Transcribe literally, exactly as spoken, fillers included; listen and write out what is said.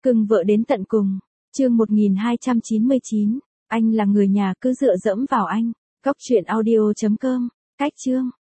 Cưng vợ đến tận cùng. Chương một nghìn hai trăm chín mươi chín. Anh là người nhà cứ dựa dẫm vào anh. Góc truyện audio chấm com. Cách chương.